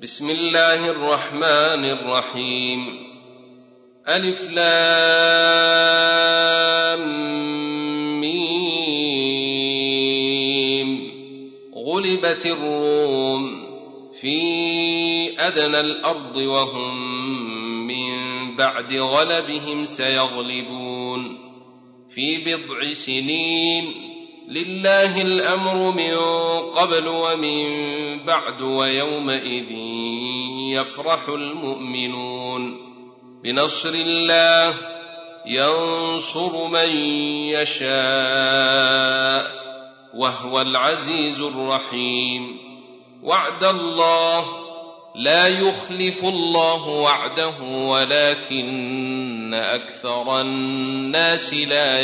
بسم الله الرحمن الرحيم. ألف لام ميم. غلبت الروم في أدنى الأرض وهم من بعد غلبهم سيغلبون في بضع سنين. لله الأمر من قبل ومن بعد ويومئذ يفرح المؤمنون بنصر الله ينصر من يشاء وهو العزيز الرحيم. وعد الله لا يخلف الله وعده ولكن أكثر الناس لا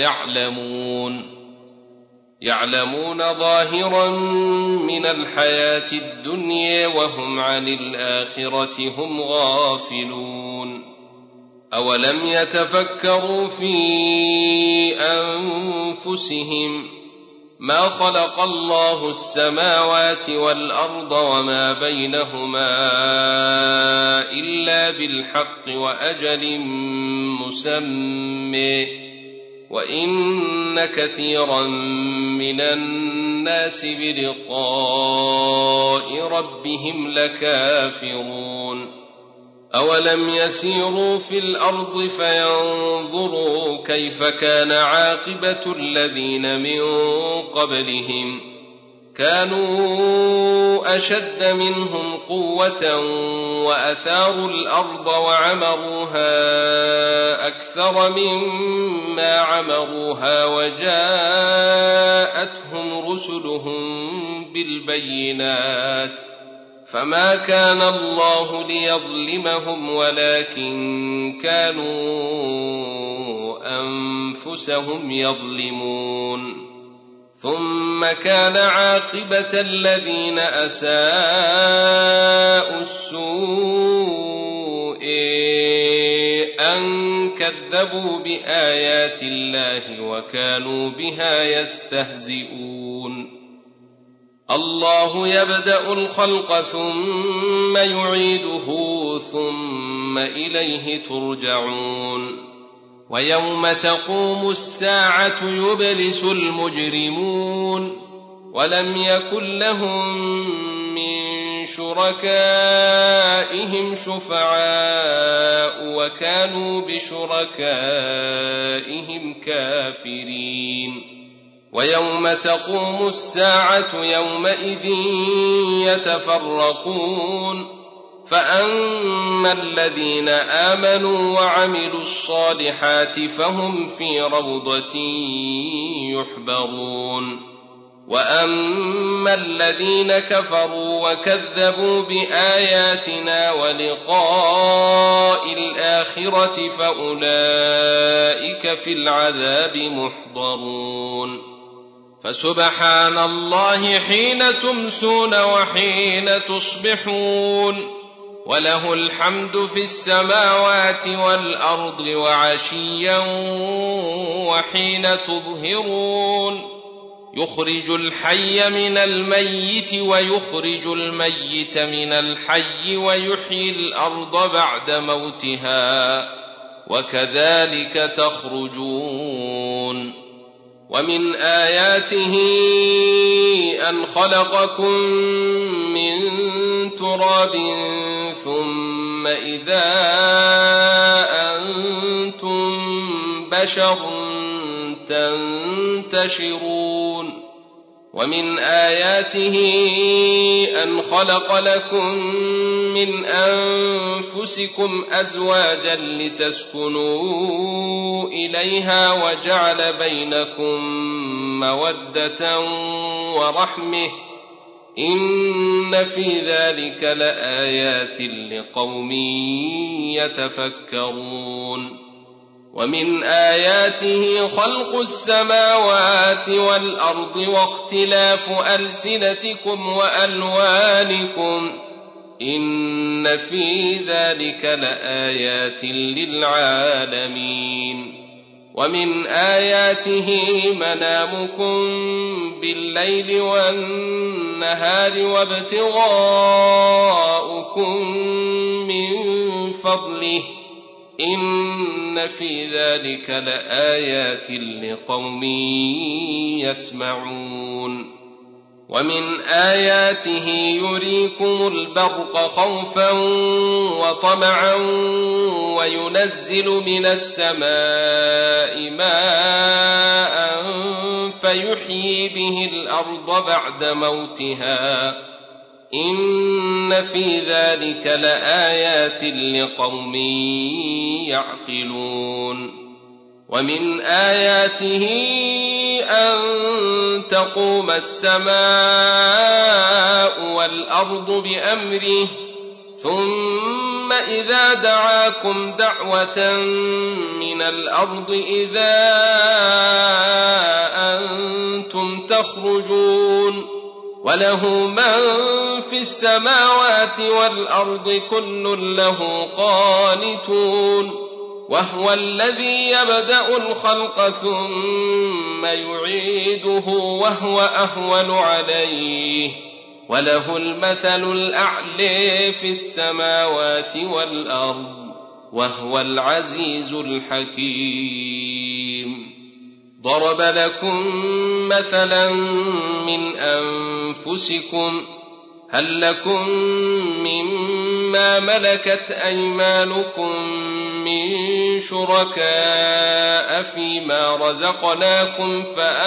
يعلمون ظاهرا من الحياة الدنيا وهم عن الآخرة هم غافلون. أولم يتفكروا في أنفسهم ما خلق الله السماوات والأرض وما بينهما إلا بالحق وأجل مسمى وإن كثيرا من الناس بلقاء ربهم لكافرون. أولم يسيروا في الأرض فينظروا كيف كان عاقبة الذين من قبلهم كانوا أشد منهم قوة وأثاروا الأرض وعمروها أكثر مما عمروها وجاءتهم رسلهم بالبينات فما كان الله ليظلمهم ولكن كانوا أنفسهم يظلمون. ثم كان عاقبة الذين أساءوا السوء أن كذبوا بآيات الله وكانوا بها يستهزئون. الله يبدأ الخلق ثم يعيده ثم إليه ترجعون. ويوم تقوم الساعة يبلس المجرمون ولم يكن لهم من شركائهم شفعاء وكانوا بشركائهم كافرين. ويوم تقوم الساعة يومئذ يتفرقون فأما الذين آمنوا وعملوا الصالحات فهم في روضة يحبرون. وأما الذين كفروا وكذبوا بآياتنا ولقاء الآخرة فأولئك في العذاب محضرون. فسبحان الله حين تمسون وحين تصبحون وله الحمد في السماوات والأرض وعشيا وحين تظهرون. يخرج الحي من الميت ويخرج الميت من الحي ويحيي الأرض بعد موتها وكذلك تخرجون. ومن آياته أن خلقكم من تراب ثم إذا أنتم بشر تنتشرون. ومن آياته أن خلق لكم من أنفسكم أزواجا لتسكنوا إليها وجعل بينكم مودة ورحمة إن في ذلك لآيات لقوم يتفكرون. ومن آياته خلق السماوات والأرض واختلاف ألسنتكم وألوانكم إن في ذلك لآيات للعالمين. ومن آياته منامكم بالليل والنهار وابتغاؤكم من فضله إن في ذلك لآيات لقوم يسمعون ومن آياته يريكم البرق خوفا وطمعا وينزل من السماء ماء فيحيي به الأرض بعد موتها إن في ذلك لآيات لقوم يعقلون ومن آياته أن تقوم السماء والأرض بأمره ثم إذا دعاكم دعوة من الأرض إذا أنتم تخرجون وله من في السماوات والأرض كل له قانتون وهو الذي يبدأ الخلق ثم يعيده وهو أهون عليه وله المثل الأعلى في السماوات والأرض وهو العزيز الحكيم ضرب لكم مثلا من أنفسكم هل لكم مما ملكت أيمانكم من شركاء فيما رزقناكم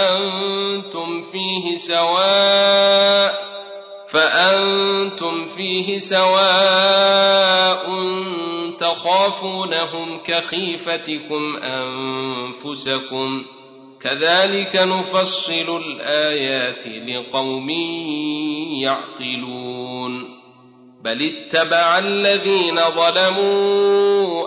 فأنتم فيه سواء تخافونهم كخيفتكم أنفسكم كذلك نفصل الآيات لقوم يعقلون بل اتبع الذين ظلموا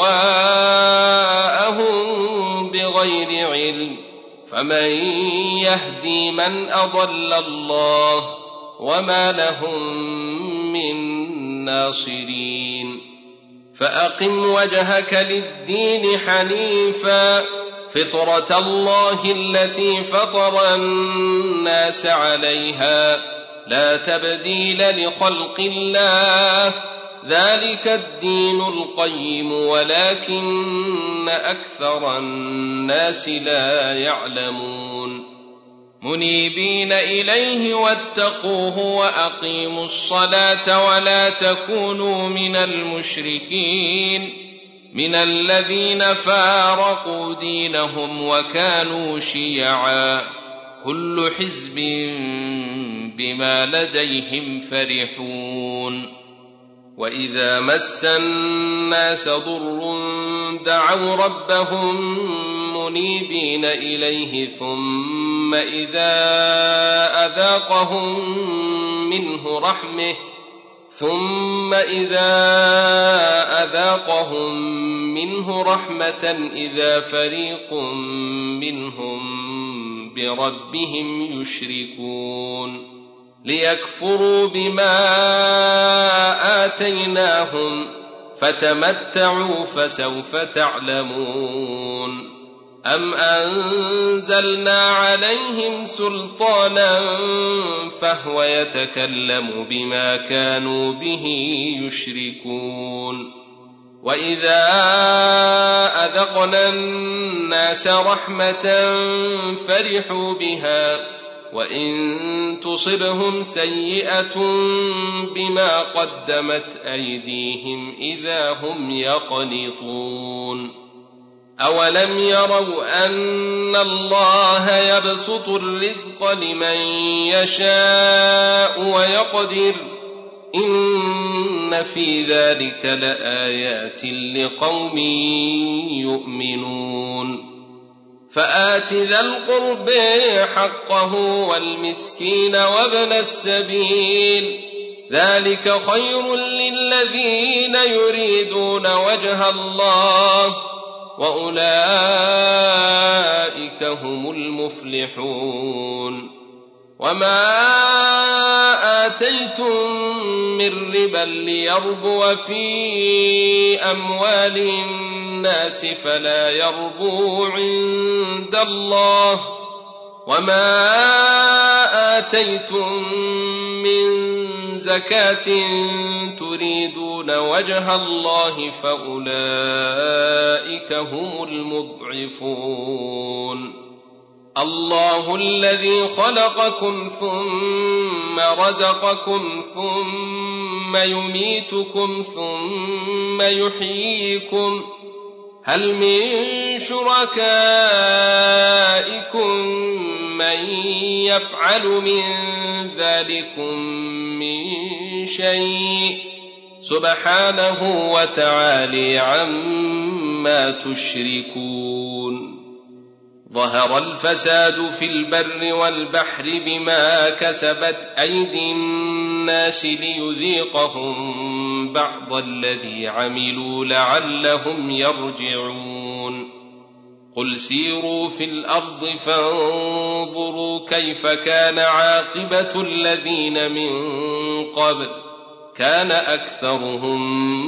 أهواءهم بغير علم فمن يهدي من أضل الله وما لهم من ناصرين فأقم وجهك للدين حنيفا فطرة الله التي فطر الناس عليها لا تبديل لخلق الله ذلك الدين القيم ولكن أكثر الناس لا يعلمون منيبين إليه واتقوه وأقيموا الصلاة ولا تكونوا من المشركين من الذين فارقوا دينهم وكانوا شيعا كل حزب بما لديهم فرحون وإذا مس الناس ضر دعوا ربهم منيبين إليه ثم إذا أذاقهم منه رحمة إذا فريق منهم بربهم يشركون ليكفروا بما آتيناهم فتمتعوا فسوف تعلمون أم أنزلنا عليهم سلطانا فهو يتكلم بما كانوا به يشركون وإذا أذقنا الناس رحمة فرحوا بها وإن تصبهم سيئة بما قدمت أيديهم إذا هم يقنطون أولم يروا أن الله يبسط الرزق لمن يشاء ويقدر إن في ذلك لآيات لقوم يؤمنون فآت ذا القرب حقه والمسكين وابن السبيل ذلك خير للذين يريدون وجه الله وأولئك هم المفلحون وما آتيتم من ربا ليربو في أموال الناس فلا يربو عند الله، وما آتيتم من زكاة تريدون وجه الله فأولئك هم المضعفون. الله الذي خلقكم ثم رزقكم ثم يميتكم ثم يحييكم، هل من شركائكم من يفعل من ذلكم من شيء؟ سبحانه وتعالى عما تشركون. ظهر الفساد في البر والبحر بما كسبت أيدي الناس ليذيقهم بعض الذي عملوا لعلهم يرجعون. قل سيروا في الأرض فانظروا كيف كان عاقبة الذين من قبل، كان أكثرهم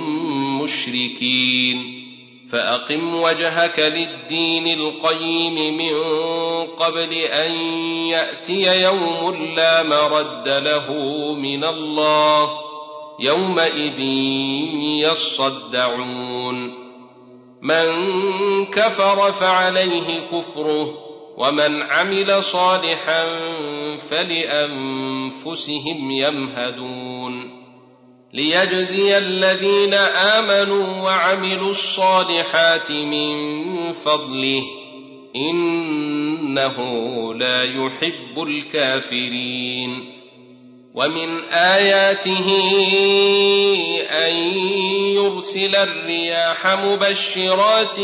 مشركين. فأقم وجهك للدين القيم من قبل أن يأتي يوم لا مرد له من الله، يومئذ يصدعون. من كفر فعليه كفره، ومن عمل صالحا فلأنفسهم يمهدون. ليجزي الذين آمنوا وعملوا الصالحات من فضله، إنه لا يحب الكافرين. ومن آياته أن يرسل الرياح مبشرات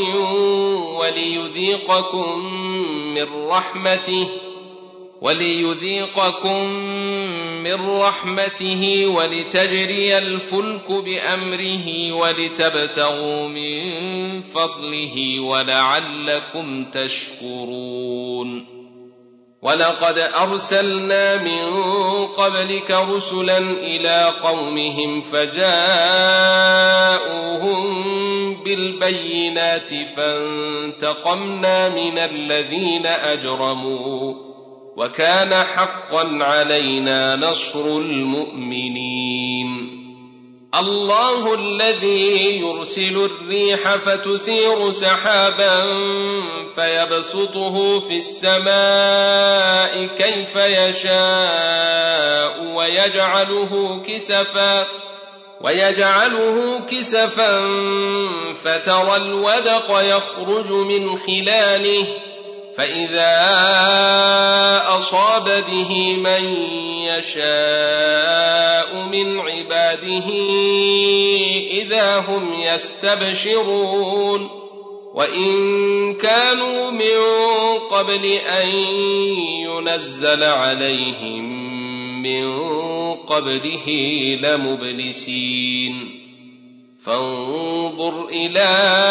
وليذيقكم من رحمته ولتجري الفلك بأمره ولتبتغوا من فضله ولعلكم تشكرون. ولقد أرسلنا من قبلك رسلا إلى قومهم فجاءوهم بالبينات فانتقمنا من الذين أجرموا، وكان حقا علينا نصر المؤمنين. الله الذي يرسل الريح فتثير سحابا فيبسطه في السماء كيف يشاء ويجعله كسفا فترى الودق يخرج من خلاله، فإذا أصاب به من يشاء من عباده إذا هم يستبشرون. وإن كانوا من قبل أن ينزل عليهم من قبله لمبلسين. فانظر إلى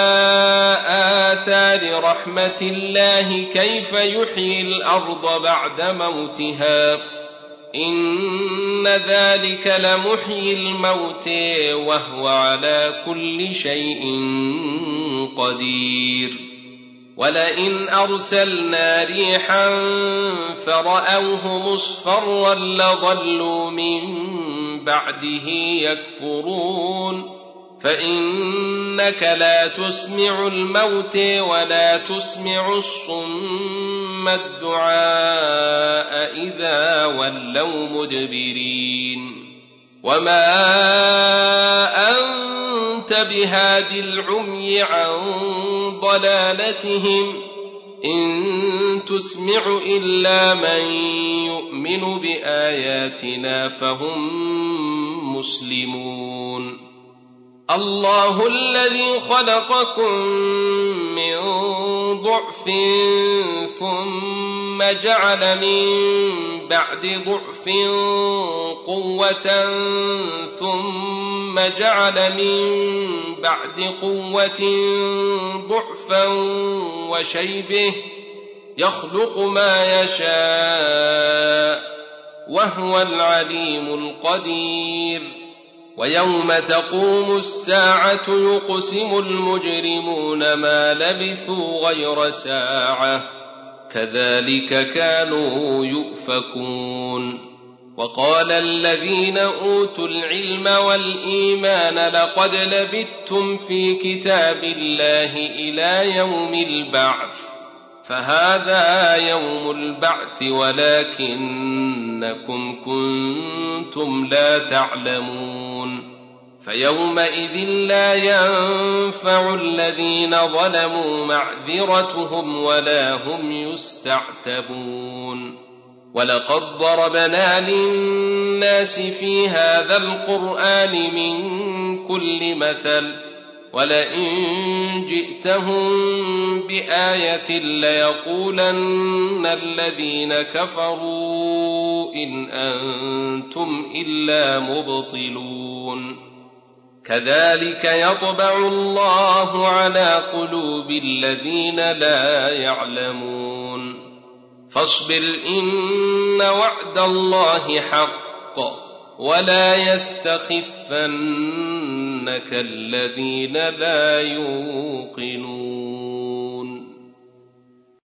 آثار رحمة الله كيف يحيي الأرض بعد موتها، إن ذلك لمحيي الموت وهو على كل شيء قدير. ولئن أرسلنا ريحا فرأوه مصفرا لظلوا من بعده يكفرون. فإنك لا تسمع الموت ولا تسمع الصم الدعاء إذا ولوا مدبرين. وما أنت بهاد العمي عن ضلالتهم، إن تسمع إلا من يؤمن بآياتنا فهم مسلمون. الله الذي خلقكم من ضعف ثم جعل من بعد ضعف قوة ثم جعل من بعد قوة ضعفا وشيبه، يخلق ما يشاء وهو العليم القدير. ويوم تقوم الساعة يقسم المجرمون ما لبثوا غير ساعة كذلك كانوا يؤفكون. وقال الذين أوتوا العلم والإيمان لقد لبثتم في كتاب الله إلى يوم البعث فهذا يوم البعث ولكنكم كنتم لا تعلمون. فيومئذ لا ينفع الذين ظلموا معذرتهم ولا هم يستعتبون. ولقد ضربنا للناس في هذا القرآن من كل مثل ولئن جئتهم بآية ليقولن الذين كفروا إن أنتم إلا مبطلون. كذلك يطبع الله على قلوب الذين لا يعلمون. فاصبر إن وعد الله حق ولا يستخفنك الذين لا يوقنون.